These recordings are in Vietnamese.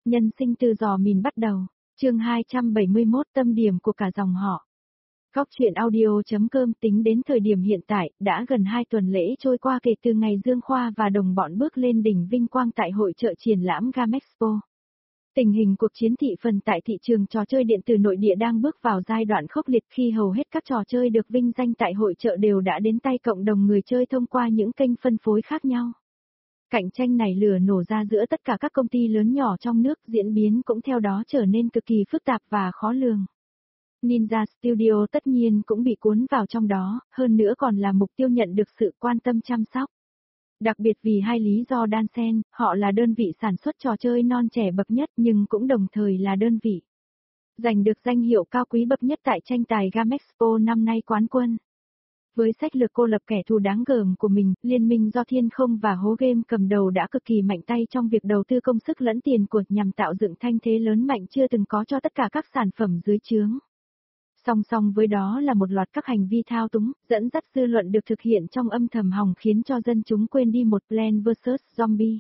Nhân sinh từ giò mìn bắt đầu, chương 271 tâm điểm của cả dòng họ. Góc truyện audio.com tính đến thời điểm hiện tại, đã gần 2 tuần lễ trôi qua kể từ ngày Dương Khoa và đồng bọn bước lên đỉnh vinh quang tại hội chợ triển lãm Gamexpo. Tình hình cuộc chiến thị phần tại thị trường trò chơi điện tử nội địa đang bước vào giai đoạn khốc liệt khi hầu hết các trò chơi được vinh danh tại hội chợ đều đã đến tay cộng đồng người chơi thông qua những kênh phân phối khác nhau. Cạnh tranh này lửa nổ ra giữa tất cả các công ty lớn nhỏ trong nước, diễn biến cũng theo đó trở nên cực kỳ phức tạp và khó lường. Ninja Studio tất nhiên cũng bị cuốn vào trong đó, hơn nữa còn là mục tiêu nhận được sự quan tâm chăm sóc. Đặc biệt vì hai lý do đan xen, họ là đơn vị sản xuất trò chơi non trẻ bậc nhất nhưng cũng đồng thời là đơn vị giành được danh hiệu cao quý bậc nhất tại tranh tài Gamexpo năm nay quán quân. Với sách lược cô lập kẻ thù đáng gờm của mình, liên minh do Thiên Không và Hố Game cầm đầu đã cực kỳ mạnh tay trong việc đầu tư công sức lẫn tiền của nhằm tạo dựng thanh thế lớn mạnh chưa từng có cho tất cả các sản phẩm dưới trướng. Song song với đó là một loạt các hành vi thao túng, dẫn dắt dư luận được thực hiện trong âm thầm hòng khiến cho dân chúng quên đi một Plants vs Zombie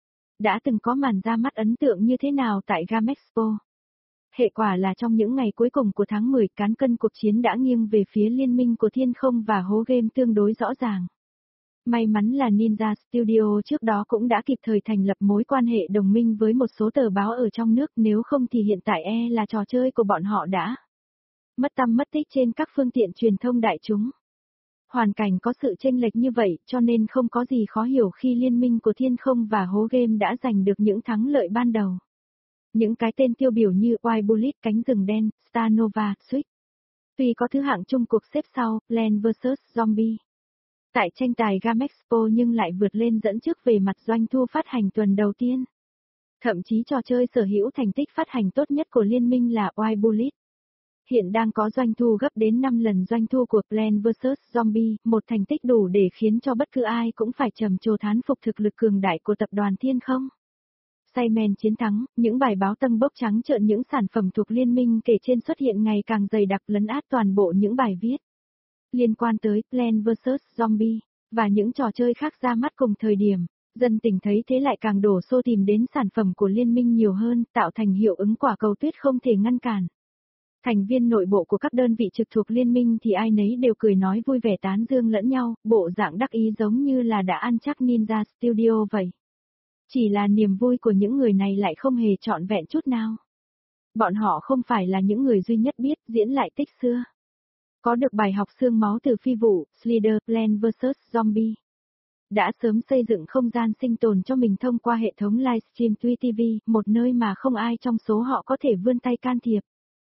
đã từng có màn ra mắt ấn tượng như thế nào tại Gamexpo. Hệ quả là trong những ngày cuối cùng của tháng 10, cán cân cuộc chiến đã nghiêng về phía liên minh của Thiên Không và Hố Game tương đối rõ ràng. May mắn là Ninja Studio trước đó cũng đã kịp thời thành lập mối quan hệ đồng minh với một số tờ báo ở trong nước, nếu không thì hiện tại là trò chơi của bọn họ đã mất tăm mất tích trên các phương tiện truyền thông đại chúng. Hoàn cảnh có sự chênh lệch như vậy cho nên không có gì khó hiểu khi liên minh của Thiên Không và Hố Game đã giành được những thắng lợi ban đầu. Những cái tên tiêu biểu như White Bullet, Cánh rừng đen, Star Nova, Switch. Tuy có thứ hạng chung cuộc xếp sau, Plants vs Zombie tại tranh tài Gamexpo nhưng lại vượt lên dẫn trước về mặt doanh thu phát hành tuần đầu tiên. Thậm chí trò chơi sở hữu thành tích phát hành tốt nhất của liên minh là White Bullet hiện đang có doanh thu gấp đến 5 lần doanh thu của Plants vs Zombie, một thành tích đủ để khiến cho bất cứ ai cũng phải trầm trồ thán phục thực lực cường đại của tập đoàn Thiên Không. Say men chiến thắng, những bài báo tâng bốc trắng trợn những sản phẩm thuộc liên minh kể trên xuất hiện ngày càng dày đặc lấn át toàn bộ những bài viết liên quan tới Plants vs Zombie và những trò chơi khác ra mắt cùng thời điểm. Dân tình thấy thế lại càng đổ xô tìm đến sản phẩm của liên minh nhiều hơn, tạo thành hiệu ứng quả cầu tuyết không thể ngăn cản. Thành viên nội bộ của các đơn vị trực thuộc liên minh thì ai nấy đều cười nói vui vẻ tán dương lẫn nhau, bộ dạng đắc ý giống như là đã ăn chắc Ninja Studio vậy. Chỉ là niềm vui của những người này lại không hề trọn vẹn chút nào. Bọn họ không phải là những người duy nhất biết diễn lại tích xưa. Có được bài học xương máu từ phi vụ, Slither, Plants vs Zombie đã sớm xây dựng không gian sinh tồn cho mình thông qua hệ thống livestream TV, một nơi mà không ai trong số họ có thể vươn tay can thiệp.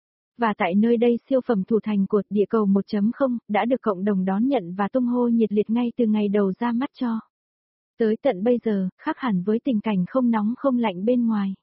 Và tại nơi đây siêu phẩm thủ thành của địa cầu 1.0 đã được cộng đồng đón nhận và tung hô nhiệt liệt ngay từ ngày đầu ra mắt cho. Tới tận bây giờ, khác hẳn với tình cảnh không nóng không lạnh bên ngoài.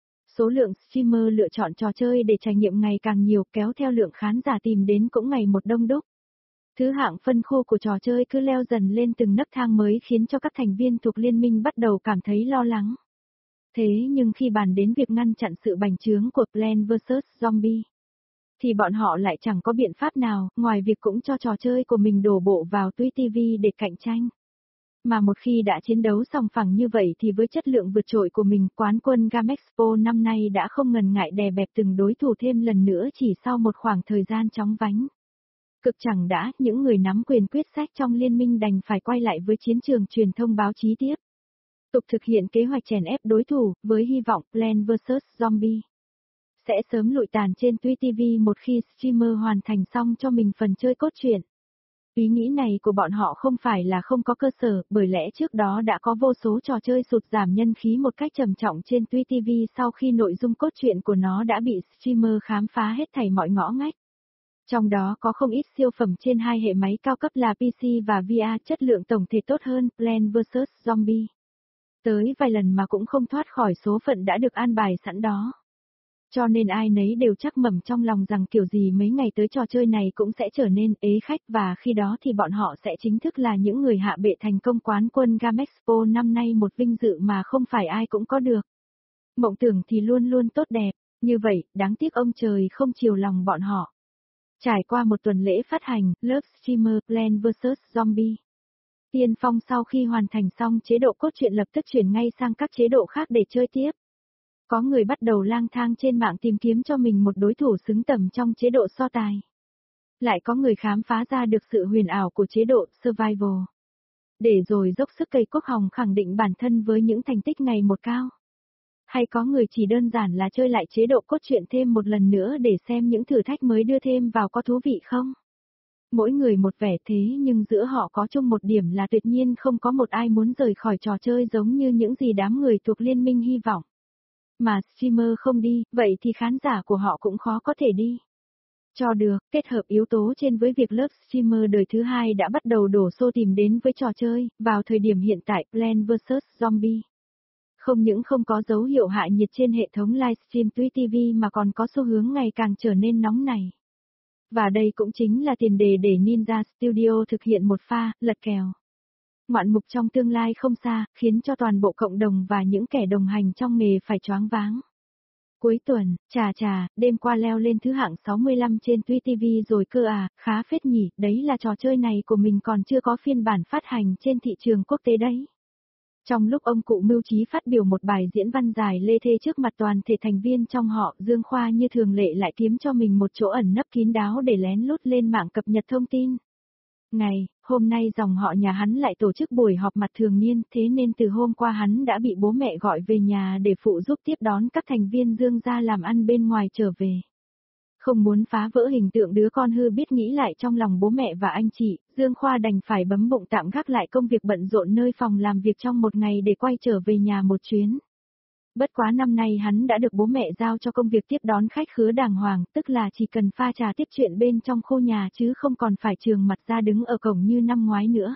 Số lượng streamer lựa chọn trò chơi để trải nghiệm ngày càng nhiều, kéo theo lượng khán giả tìm đến cũng ngày một đông đúc. Thứ hạng phân khô của trò chơi cứ leo dần lên từng nấc thang mới khiến cho các thành viên thuộc liên minh bắt đầu cảm thấy lo lắng. Thế nhưng khi bàn đến việc ngăn chặn sự bành trướng của Plants vs Zombie thì bọn họ lại chẳng có biện pháp nào, ngoài việc cũng cho trò chơi của mình đổ bộ vào Twitch TV để cạnh tranh. Mà một khi đã chiến đấu sòng phẳng như vậy thì với chất lượng vượt trội của mình, quán quân Gamexpo năm nay đã không ngần ngại đè bẹp từng đối thủ thêm lần nữa chỉ sau một khoảng thời gian chóng vánh. Cực chẳng đã, những người nắm quyền quyết sách trong liên minh đành phải quay lại với chiến trường truyền thông báo chí tiếp. Tục thực hiện kế hoạch chèn ép đối thủ, với hy vọng Plants vs Zombie sẽ sớm lụi tàn trên Twitch TV một khi streamer hoàn thành xong cho mình phần chơi cốt truyện. Ý nghĩ này của bọn họ không phải là không có cơ sở, bởi lẽ trước đó đã có vô số trò chơi sụt giảm nhân khí một cách trầm trọng trên Twitch TV sau khi nội dung cốt truyện của nó đã bị streamer khám phá hết thảy mọi ngõ ngách. Trong đó có không ít siêu phẩm trên hai hệ máy cao cấp là PC và VR, chất lượng tổng thể tốt hơn Plants vs Zombie tới vài lần mà cũng không thoát khỏi số phận đã được an bài sẵn đó. Cho nên ai nấy đều chắc mẩm trong lòng rằng kiểu gì mấy ngày tới trò chơi này cũng sẽ trở nên ế khách và khi đó thì bọn họ sẽ chính thức là những người hạ bệ thành công quán quân Gamexpo năm nay, một vinh dự mà không phải ai cũng có được. Mộng tưởng thì luôn luôn tốt đẹp, như vậy, đáng tiếc ông trời không chiều lòng bọn họ. Trải qua một tuần lễ phát hành, lớp streamer Plants vs Zombie tiên phong sau khi hoàn thành xong chế độ cốt truyện lập tức chuyển ngay sang các chế độ khác để chơi tiếp. Có người bắt đầu lang thang trên mạng tìm kiếm cho mình một đối thủ xứng tầm trong chế độ so tài. Lại có người khám phá ra được sự huyền ảo của chế độ survival. Để rồi dốc sức cây quốc hòng khẳng định bản thân với những thành tích ngày một cao. Hay có người chỉ đơn giản là chơi lại chế độ cốt truyện thêm một lần nữa để xem những thử thách mới đưa thêm vào có thú vị không. Mỗi người một vẻ thế nhưng giữa họ có chung một điểm là tuyệt nhiên không có một ai muốn rời khỏi trò chơi giống như những gì đám người thuộc liên minh hy vọng. Mà streamer không đi, vậy thì khán giả của họ cũng khó có thể đi. Cho được, kết hợp yếu tố trên với việc lớp streamer đời thứ hai đã bắt đầu đổ xô tìm đến với trò chơi, vào thời điểm hiện tại Plants vs Zombie. Không những không có dấu hiệu hạ nhiệt trên hệ thống livestream Twitch TV mà còn có xu hướng ngày càng trở nên nóng này. Và đây cũng chính là tiền đề để Ninja Studio thực hiện một pha, lật kèo. Ngoạn mục trong tương lai không xa, khiến cho toàn bộ cộng đồng và những kẻ đồng hành trong nghề phải choáng váng. Cuối tuần, đêm qua leo lên thứ hạng 65 trên Twitch TV rồi cơ à, khá phết nhỉ, đấy là trò chơi này của mình còn chưa có phiên bản phát hành trên thị trường quốc tế đấy. Trong lúc ông cụ mưu trí phát biểu một bài diễn văn dài lê thê trước mặt toàn thể thành viên trong họ, Dương Khoa như thường lệ lại kiếm cho mình một chỗ ẩn nấp kín đáo để lén lút lên mạng cập nhật thông tin. Hôm nay dòng họ nhà hắn lại tổ chức buổi họp mặt thường niên, thế nên từ hôm qua hắn đã bị bố mẹ gọi về nhà để phụ giúp tiếp đón các thành viên Dương gia làm ăn bên ngoài trở về. Không muốn phá vỡ hình tượng đứa con hư biết nghĩ lại trong lòng bố mẹ và anh chị, Dương Khoa đành phải bấm bụng tạm gác lại công việc bận rộn nơi phòng làm việc trong một ngày để quay trở về nhà một chuyến. Bất quá năm nay hắn đã được bố mẹ giao cho công việc tiếp đón khách khứa đàng hoàng, tức là chỉ cần pha trà tiếp chuyện bên trong khu nhà chứ không còn phải trường mặt ra đứng ở cổng như năm ngoái nữa.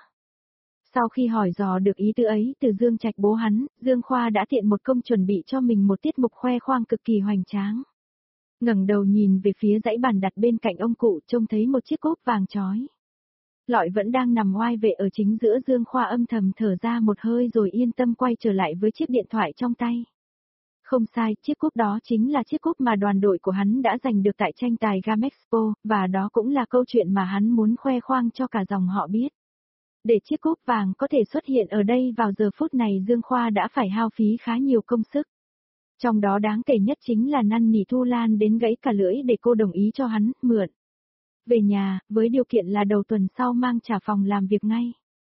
Sau khi hỏi dò được ý tứ ấy từ Dương Trạch bố hắn, Dương Khoa đã tiện một công chuẩn bị cho mình một tiết mục khoe khoang cực kỳ hoành tráng. Ngẩng đầu nhìn về phía dãy bàn đặt bên cạnh ông cụ trông thấy một chiếc cúp vàng chói. Lọi vẫn đang nằm oai vệ ở chính giữa, Dương Khoa âm thầm thở ra một hơi rồi yên tâm quay trở lại với chiếc điện thoại trong tay. Không sai, chiếc cúp đó chính là chiếc cúp mà đoàn đội của hắn đã giành được tại tranh tài Gamexpo, và đó cũng là câu chuyện mà hắn muốn khoe khoang cho cả dòng họ biết. Để chiếc cúp vàng có thể xuất hiện ở đây vào giờ phút này Dương Khoa đã phải hao phí khá nhiều công sức. Trong đó đáng kể nhất chính là năn nỉ Thu Lan đến gãy cả lưỡi để cô đồng ý cho hắn mượn về nhà, với điều kiện là đầu tuần sau mang trả phòng làm việc ngay.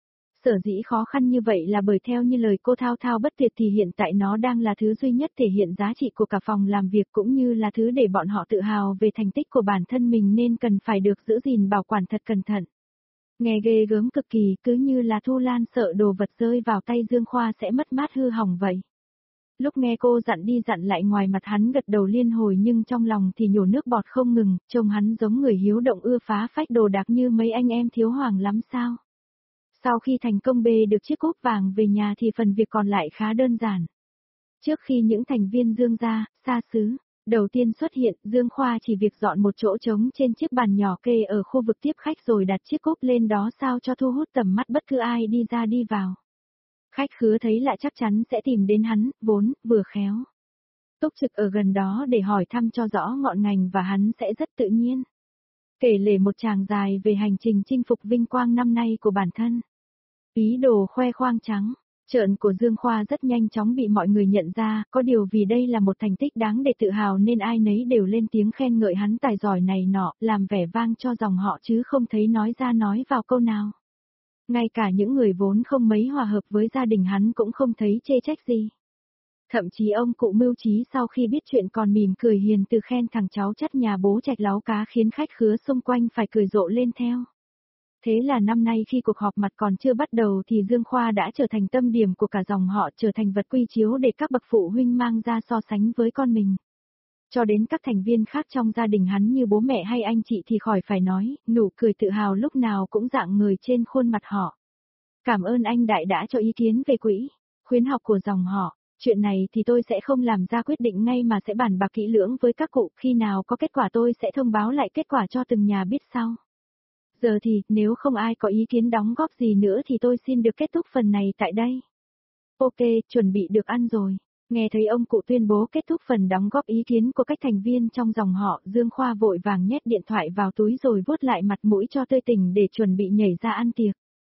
Sở dĩ khó khăn như vậy là bởi theo như lời cô thao thao bất tuyệt thì hiện tại nó đang là thứ duy nhất thể hiện giá trị của cả phòng làm việc cũng như là thứ để bọn họ tự hào về thành tích của bản thân mình nên cần phải được giữ gìn bảo quản thật cẩn thận. Nghe ghê gớm cực kỳ, cứ như là Thu Lan sợ đồ vật rơi vào tay Dương Khoa sẽ mất mát hư hỏng vậy. Lúc nghe cô dặn đi dặn lại ngoài mặt hắn gật đầu liên hồi nhưng trong lòng thì nhổ nước bọt không ngừng, trông hắn giống người hiếu động ưa phá phách đồ đạc như mấy anh em thiếu hoàng lắm sao. Sau khi thành công bê được chiếc cúp vàng về nhà thì phần việc còn lại khá đơn giản. Trước khi những thành viên Dương gia, xa xứ, đầu tiên xuất hiện, Dương Khoa chỉ việc dọn một chỗ trống trên chiếc bàn nhỏ kê ở khu vực tiếp khách rồi đặt chiếc cúp lên đó sao cho thu hút tầm mắt bất cứ ai đi ra đi vào. Khách khứa thấy lạ chắc chắn sẽ tìm đến hắn, vốn, vừa khéo. Túc trực ở gần đó để hỏi thăm cho rõ ngọn ngành và hắn sẽ rất tự nhiên. Kể lể một tràng dài về hành trình chinh phục vinh quang năm nay của bản thân. Ý đồ khoe khoang trắng, trợn của Dương Khoa rất nhanh chóng bị mọi người nhận ra, có điều vì đây là một thành tích đáng để tự hào nên ai nấy đều lên tiếng khen ngợi hắn tài giỏi này nọ, làm vẻ vang cho dòng họ chứ không thấy nói ra nói vào câu nào. Ngay cả những người vốn không mấy hòa hợp với gia đình hắn cũng không thấy chê trách gì. Thậm chí ông cụ mưu trí sau khi biết chuyện còn mỉm cười hiền từ khen thằng cháu chắt nhà bố Trạch láo cá khiến khách khứa xung quanh phải cười rộ lên theo. Thế là năm nay khi cuộc họp mặt còn chưa bắt đầu thì Dương Khoa đã trở thành tâm điểm của cả dòng họ, trở thành vật quy chiếu để các bậc phụ huynh mang ra so sánh với con mình. Cho đến các thành viên khác trong gia đình hắn như bố mẹ hay anh chị thì khỏi phải nói, nụ cười tự hào lúc nào cũng rạng ngời trên khuôn mặt họ. Cảm ơn anh Đại đã cho ý kiến về quỹ khuyến học của dòng họ. Chuyện này thì tôi sẽ không làm ra quyết định ngay mà sẽ bàn bạc kỹ lưỡng với các cụ, khi nào có kết quả tôi sẽ thông báo lại kết quả cho từng nhà biết sau. Giờ thì, nếu không ai có ý kiến đóng góp gì nữa thì tôi xin được kết thúc phần này tại đây. Ok, chuẩn bị được ăn rồi. Nghe thấy ông cụ tuyên bố kết thúc phần đóng góp ý kiến của các thành viên trong dòng họ, Dương Khoa vội vàng nhét điện thoại vào túi rồi vuốt lại mặt mũi cho tươi tỉnh để chuẩn bị nhảy ra ăn tiệc.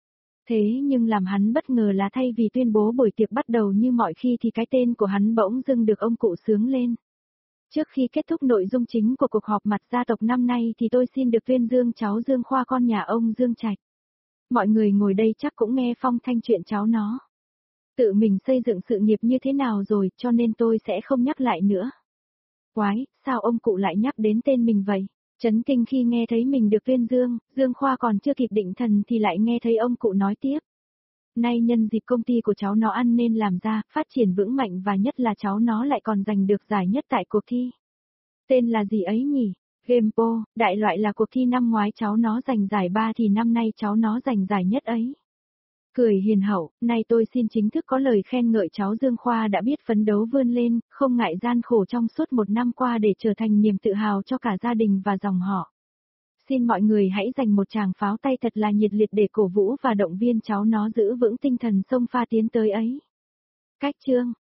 Thế nhưng làm hắn bất ngờ là thay vì tuyên bố buổi tiệc bắt đầu như mọi khi thì cái tên của hắn bỗng dưng được ông cụ xướng lên. Trước khi kết thúc nội dung chính của cuộc họp mặt gia tộc năm nay thì tôi xin được tuyên dương cháu Dương Khoa con nhà ông Dương Trạch. Mọi người ngồi đây chắc cũng nghe phong thanh chuyện cháu nó. Tự mình xây dựng sự nghiệp như thế nào rồi cho nên tôi sẽ không nhắc lại nữa. Quái, sao ông cụ lại nhắc đến tên mình vậy? Chấn kinh khi nghe thấy mình được tuyên dương, Dương Khoa còn chưa kịp định thần thì lại nghe thấy ông cụ nói tiếp. Nay nhân dịp công ty của cháu nó ăn nên làm ra, phát triển vững mạnh và nhất là cháu nó lại còn giành được giải nhất tại cuộc thi. Tên là gì ấy nhỉ? Gamepo, đại loại là cuộc thi năm ngoái cháu nó giành giải 3 thì năm nay cháu nó giành giải nhất ấy. Cười hiền hậu, nay tôi xin chính thức có lời khen ngợi cháu Dương Khoa đã biết phấn đấu vươn lên, không ngại gian khổ trong suốt một năm qua để trở thành niềm tự hào cho cả gia đình và dòng họ. Xin mọi người hãy dành một tràng pháo tay thật là nhiệt liệt để cổ vũ và động viên cháu nó giữ vững tinh thần xông pha tiến tới ấy. Cách chương